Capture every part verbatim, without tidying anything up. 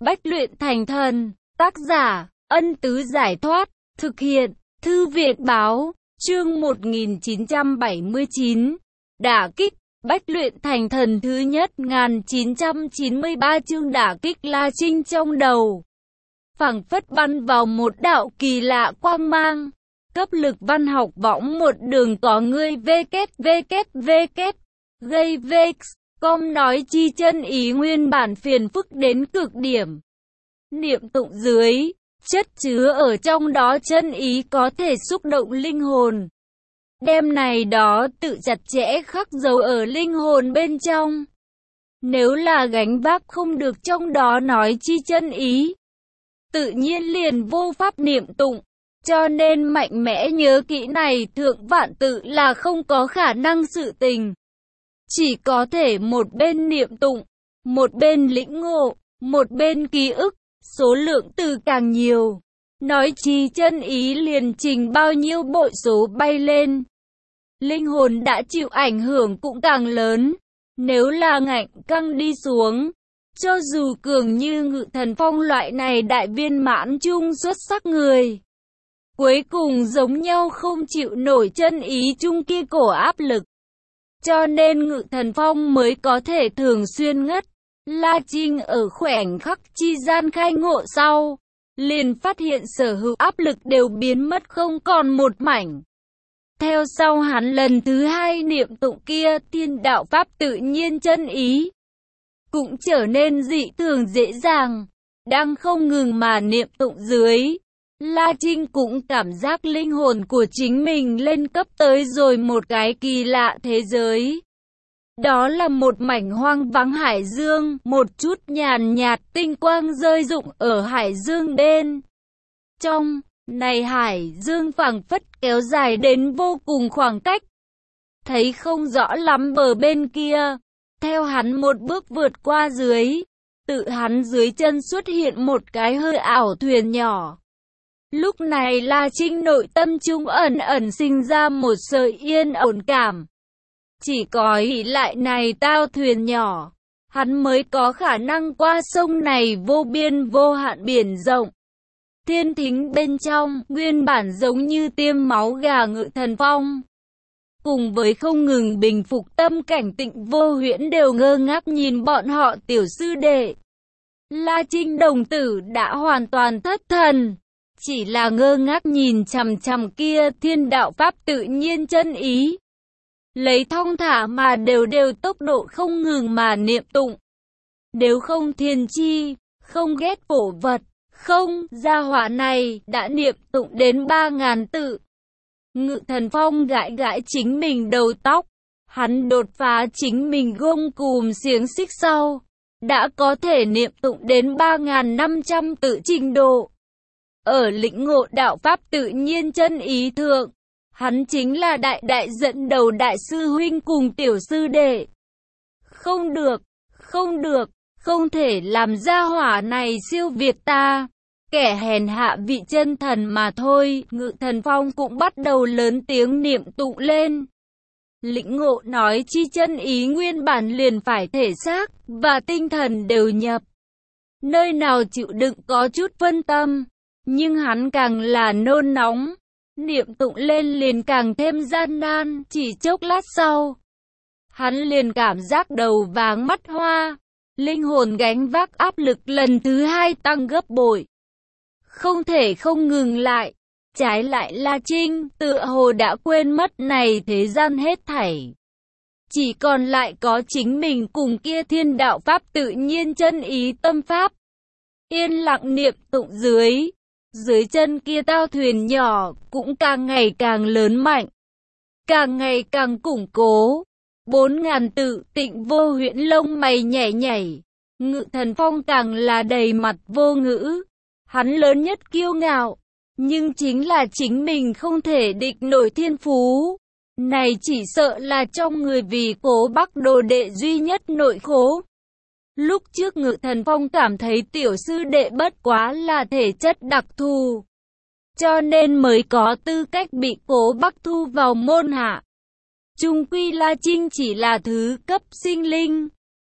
bách luyện thành thần. Tác giả, Ân Tứ Giải Thoát. Thực hiện, Thư viện Báo. Chương một nghìn chín trăm bảy mươi chín. Đả kích, bách luyện thành thần thứ nhất một nghìn chín trăm chín mươi ba. Chương đả kích La Trinh trong đầu. Phảng phất bắn vào một đạo kỳ lạ quang mang. Cấp lực văn học võng một đường có người www gây vex com nói chi chân ý nguyên bản phiền phức đến cực điểm. Niệm tụng dưới, chất chứa ở trong đó chân ý có thể xúc động linh hồn. Đem này đó tự chặt chẽ khắc dấu ở linh hồn bên trong. Nếu là gánh vác không được trong đó nói chi chân ý, tự nhiên liền vô pháp niệm tụng. Cho nên mạnh mẽ nhớ kỹ này thượng vạn tự là không có khả năng sự tình. Chỉ có thể một bên niệm tụng, một bên lĩnh ngộ, một bên ký ức, số lượng từ càng nhiều. Nói chi chân ý liền trình bao nhiêu bội số bay lên. Linh hồn đã chịu ảnh hưởng cũng càng lớn. Nếu là ngạnh căng đi xuống, cho dù cường như Ngự Thần Phong loại này đại viên mãn chung xuất sắc người, cuối cùng giống nhau không chịu nổi chân ý chung kia cổ áp lực. Cho nên Ngự Thần Phong mới có thể thường xuyên ngất. La Trinh ở khoảnh khắc chi gian khai ngộ sau, liền phát hiện sở hữu áp lực đều biến mất không còn một mảnh. Theo sau hắn lần thứ hai niệm tụng kia thiên đạo pháp tự nhiên chân ý, cũng trở nên dị thường dễ dàng. Đang không ngừng mà niệm tụng dưới, La Trinh cũng cảm giác linh hồn của chính mình lên cấp tới rồi một cái kỳ lạ thế giới. Đó là một mảnh hoang vắng hải dương, một chút nhàn nhạt tinh quang rơi rụng ở hải dương bên trong. Này hải dương phảng phất kéo dài đến vô cùng khoảng cách, thấy không rõ lắm bờ bên kia. Theo hắn một bước vượt qua dưới, tự hắn dưới chân xuất hiện một cái hơi ảo thuyền nhỏ. Lúc này La Trinh nội tâm trung ẩn ẩn sinh ra một sợi yên ổn cảm. Chỉ có ỷ lại này tao thuyền nhỏ, hắn mới có khả năng qua sông này vô biên vô hạn biển rộng. Thiên thính bên trong, nguyên bản giống như tiêm máu gà Ngự Thần Phong, cùng với không ngừng bình phục tâm cảnh Tịnh Vô Huyễn đều ngơ ngác nhìn bọn họ tiểu sư đệ. La Trinh đồng tử đã hoàn toàn thất thần, chỉ là ngơ ngác nhìn chằm chằm kia thiên đạo pháp tự nhiên chân ý. Lấy thong thả mà đều đều tốc độ không ngừng mà niệm tụng. Nếu không thiên chi, không ghét cổ vật, không, gia hỏa này đã niệm tụng đến ba ngàn tự. Ngự Thần Phong gãi gãi chính mình đầu tóc, hắn đột phá chính mình gông cùm xiềng xích sau, đã có thể niệm tụng đến ba ngàn năm trăm tự trình độ. Ở lĩnh ngộ đạo pháp tự nhiên chân ý thượng, hắn chính là đại đại dẫn đầu đại sư huynh cùng tiểu sư đệ. Không được, không được, không thể làm gia hỏa này siêu việt ta. Kẻ hèn hạ vị chân thần mà thôi. Ngự Thần Phong cũng bắt đầu lớn tiếng niệm tụng lên. Lĩnh ngộ nói chi chân ý nguyên bản liền phải thể xác và tinh thần đều nhập. Nơi nào chịu đựng có chút phân tâm, nhưng hắn càng là nôn nóng, niệm tụng lên liền càng thêm gian nan. Chỉ chốc lát sau, hắn liền cảm giác đầu váng mắt hoa, linh hồn gánh vác áp lực lần thứ hai tăng gấp bội. Không thể không ngừng lại, trái lại La Trinh tựa hồ đã quên mất này thế gian hết thảy. Chỉ còn lại có chính mình cùng kia thiên đạo pháp tự nhiên chân ý tâm pháp. Yên lặng niệm tụng dưới, dưới chân kia tao thuyền nhỏ cũng càng ngày càng lớn mạnh, càng ngày càng củng cố. Bốn ngàn tự Tịnh Vô Huyễn lông mày nhảy nhảy, Ngự Thần Phong càng là đầy mặt vô ngữ. Hắn lớn nhất kiêu ngạo, nhưng chính là chính mình không thể địch nổi thiên phú. Này chỉ sợ là trong người vì Cố Bắc đồ đệ duy nhất nội khố. Lúc trước Ngự Thần Phong cảm thấy tiểu sư đệ bất quá là thể chất đặc thù, cho nên mới có tư cách bị Cố Bắc thu vào môn hạ. Chung quy La Trinh chỉ là thứ cấp sinh linh,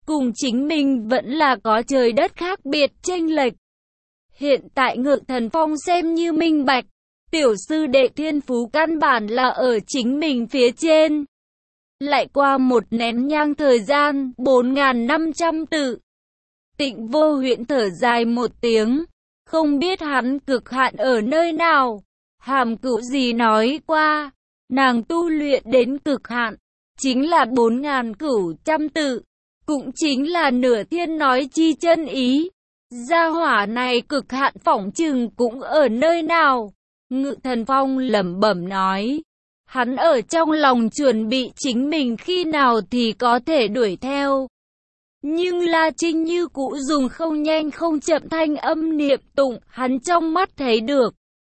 cùng chính mình vẫn là có trời đất khác biệt chênh lệch. Hiện tại Ngự Thần Phong xem như minh bạch, tiểu sư đệ thiên phú căn bản là ở chính mình phía trên. Lại qua một nén nhang thời gian, bốn nghìn năm trăm tự. Tịnh Vô Huyễn thở dài một tiếng, không biết hắn cực hạn ở nơi nào. Hàm Cửu gì nói qua, nàng tu luyện đến cực hạn, chính là bốn nghìn cửu trăm tự, cũng chính là nửa thiên nói chi chân ý. Gia hỏa này cực hạn phỏng chừng cũng ở nơi nào? Ngự Thần Phong lẩm bẩm nói. Hắn ở trong lòng chuẩn bị chính mình khi nào thì có thể đuổi theo. Nhưng La Trinh như cũ dùng không nhanh không chậm thanh âm niệm tụng, hắn trong mắt thấy được.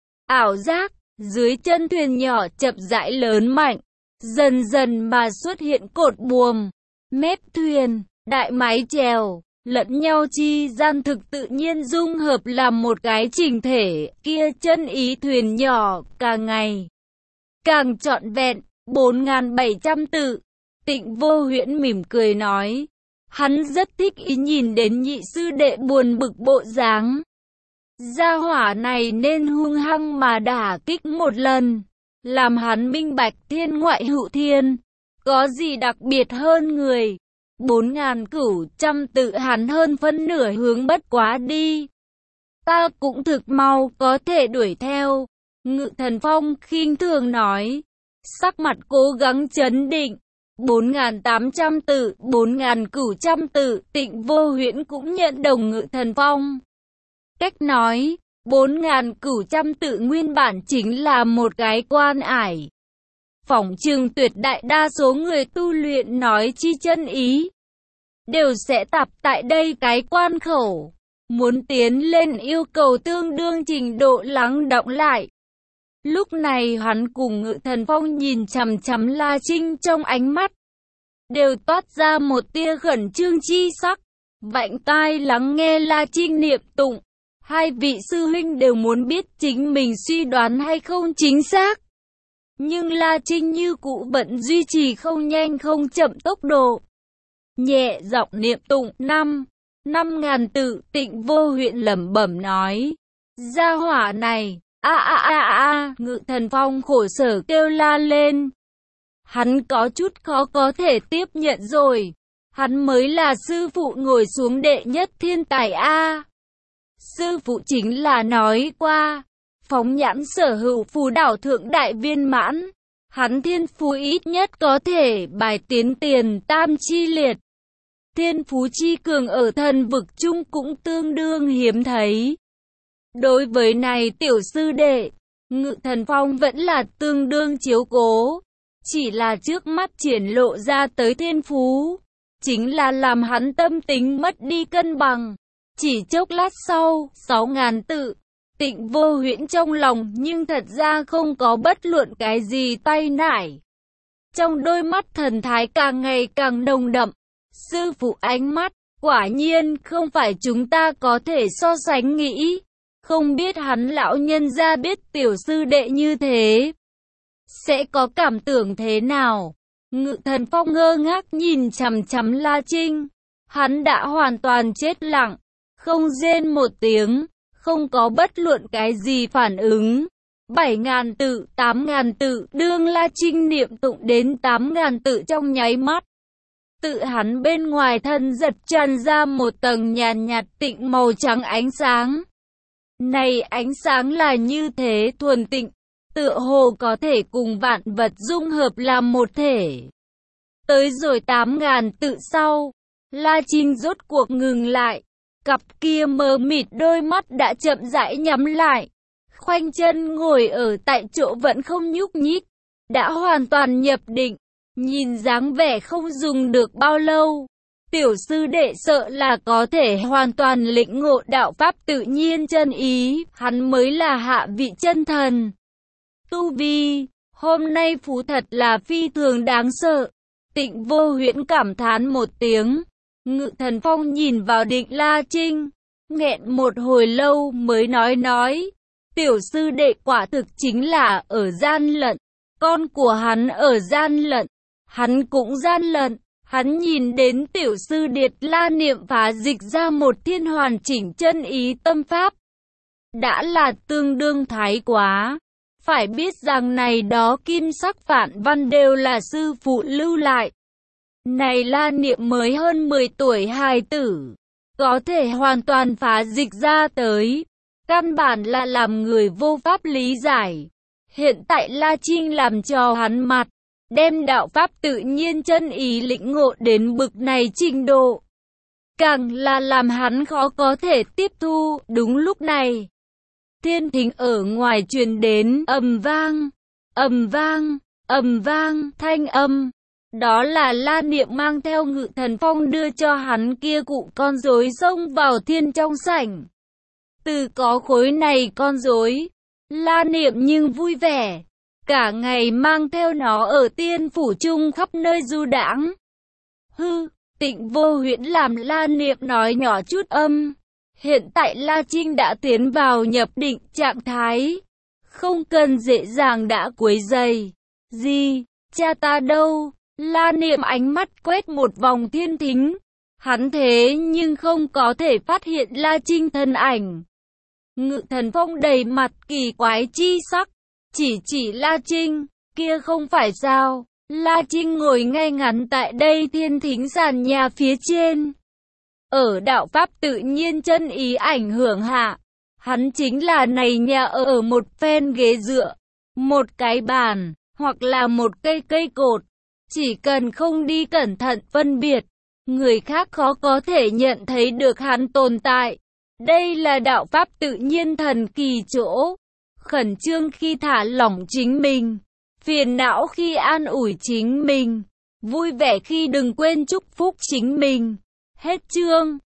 Ảo giác, dưới chân thuyền nhỏ chậm rãi lớn mạnh, dần dần mà xuất hiện cột buồm, mép thuyền, đại mái chèo, lẫn nhau chi gian thực tự nhiên dung hợp làm một cái chỉnh thể, kia chân ý thuyền nhỏ, càng ngày càng trọn vẹn. Bốn nghìn bảy trăm tự. Tịnh Vô Huyễn mỉm cười nói, hắn rất thích ý nhìn đến nhị sư đệ buồn bực bộ dáng. Gia hỏa này nên hung hăng mà đả kích một lần, làm hắn minh bạch thiên ngoại hữu thiên, có gì đặc biệt hơn người. Bốn ngàn cửu trăm tự hắn hơn phân nửa hướng bất quá đi. Ta cũng thực mau có thể đuổi theo. Ngự Thần Phong khinh thường nói, sắc mặt cố gắng trấn định. Bốn nghìn tám trăm tự, bốn nghìn cửu trăm tự, Tịnh Vô Huyễn cũng nhận đồng Ngự Thần Phong. Cách nói, bốn nghìn cửu trăm tự nguyên bản chính là một cái quan ải. Phỏng chừng tuyệt đại đa số người tu luyện nói chi chân ý, đều sẽ tập tại đây cái quan khẩu. Muốn tiến lên yêu cầu tương đương trình độ lắng đọng lại. Lúc này hắn cùng Ngự Thần Phong nhìn chằm chằm La Trinh trong ánh mắt, đều toát ra một tia khẩn trương chi sắc. Vạnh tai lắng nghe La Trinh niệm tụng. Hai vị sư huynh đều muốn biết chính mình suy đoán hay không chính xác. Nhưng La Trinh như cũ vẫn duy trì không nhanh không chậm tốc độ. Nhẹ giọng niệm tụng năm, năm ngàn tự. Tịnh Vô Huyễn lẩm bẩm nói, gia hỏa này, a a a a. Ngự Thần Phong khổ sở kêu la lên. Hắn có chút khó có thể tiếp nhận rồi. Hắn mới là sư phụ ngồi xuống đệ nhất thiên tài a. Sư phụ chính là nói qua, phóng nhãn sở hữu phù đảo thượng đại viên mãn, hắn thiên phú ít nhất có thể bài tiến tiền tam chi liệt. Thiên phú chi cường ở thần vực chung cũng tương đương hiếm thấy. Đối với này tiểu sư đệ, Ngự Thần Phong vẫn là tương đương chiếu cố. Chỉ là trước mắt triển lộ ra tới thiên phú, chính là làm hắn tâm tính mất đi cân bằng. Chỉ chốc lát sau, sáu ngàn tự, Tịnh Vô Huyễn trong lòng nhưng thật ra không có bất luận cái gì tay nải. Trong đôi mắt thần thái càng ngày càng nồng đậm. Sư phụ ánh mắt, quả nhiên không phải chúng ta có thể so sánh nghĩ. Không biết hắn lão nhân gia biết tiểu sư đệ như thế, sẽ có cảm tưởng thế nào? Ngự Thần Phong ngơ ngác nhìn chằm chằm La Trinh. Hắn đã hoàn toàn chết lặng, không rên một tiếng, không có bất luận cái gì phản ứng. Bảy ngàn tự, tám ngàn tự, đương La Trinh niệm tụng đến tám ngàn tự trong nháy mắt. Tự hắn bên ngoài thân giật tràn ra một tầng nhàn nhạt tịnh màu trắng ánh sáng. Này ánh sáng là như thế thuần tịnh, tựa hồ có thể cùng vạn vật dung hợp làm một thể. Tới rồi tám ngàn tự sau, La Trinh rốt cuộc ngừng lại, cặp kia mờ mịt đôi mắt đã chậm rãi nhắm lại, khoanh chân ngồi ở tại chỗ vẫn không nhúc nhích, đã hoàn toàn nhập định. Nhìn dáng vẻ không dùng được bao lâu, tiểu sư đệ sợ là có thể hoàn toàn lĩnh ngộ đạo pháp tự nhiên chân ý, hắn mới là hạ vị chân thần. Tu vi, hôm nay phú thật là phi thường đáng sợ. Tịnh Vô Huyễn cảm thán một tiếng. Ngự Thần Phong nhìn vào Định La Trinh, nghẹn một hồi lâu mới nói nói, tiểu sư đệ quả thực chính là ở gian lận, con của hắn ở gian lận, hắn cũng gian lận, Hắn nhìn đến tiểu sư điệt La Niệm phá dịch ra một thiên hoàn chỉnh chân ý tâm pháp. Đã là tương đương thái quá. Phải biết rằng này đó kim sắc phản văn đều là sư phụ lưu lại. Này La Niệm mới hơn mười tuổi hài tử, có thể hoàn toàn phá dịch ra tới. Căn bản là làm người vô pháp lý giải. Hiện tại La Trinh làm cho hắn mặt, đem đạo pháp tự nhiên chân ý lĩnh ngộ đến bực này trình độ. Càng là làm hắn khó có thể tiếp thu. Đúng lúc này, thiên thính ở ngoài truyền đến ầm vang, ầm vang, ầm vang, thanh âm. Đó là La Niệm mang theo Ngự Thần Phong đưa cho hắn kia cụ con rối xông vào thiên trong sảnh. Từ có khối này con rối, La Niệm nhưng vui vẻ, cả ngày mang theo nó ở tiên phủ chung khắp nơi du đãng. Hư, Tịnh Vô Huyễn làm La Niệm nói nhỏ chút âm. Hiện tại La Trinh đã tiến vào nhập định trạng thái, không cần dễ dàng đã quấy rầy. Gì, cha ta đâu? La Niệm ánh mắt quét một vòng thiên thính. Hắn thế nhưng không có thể phát hiện La Trinh thân ảnh. Ngự Thần Phong đầy mặt kỳ quái chi sắc, chỉ chỉ La Trinh, kia không phải sao? La Trinh ngồi ngay ngắn tại đây thiên thính sàn nhà phía trên. Ở đạo pháp tự nhiên chân ý ảnh hưởng hạ, hắn chính là này nhà ở một phen ghế dựa, một cái bàn, hoặc là một cây cây cột. Chỉ cần không đi cẩn thận phân biệt, người khác khó có thể nhận thấy được hắn tồn tại. Đây là đạo pháp tự nhiên thần kỳ chỗ. Khẩn trương khi thả lỏng chính mình, phiền não khi an ủi chính mình, vui vẻ khi đừng quên chúc phúc chính mình. Hết chương.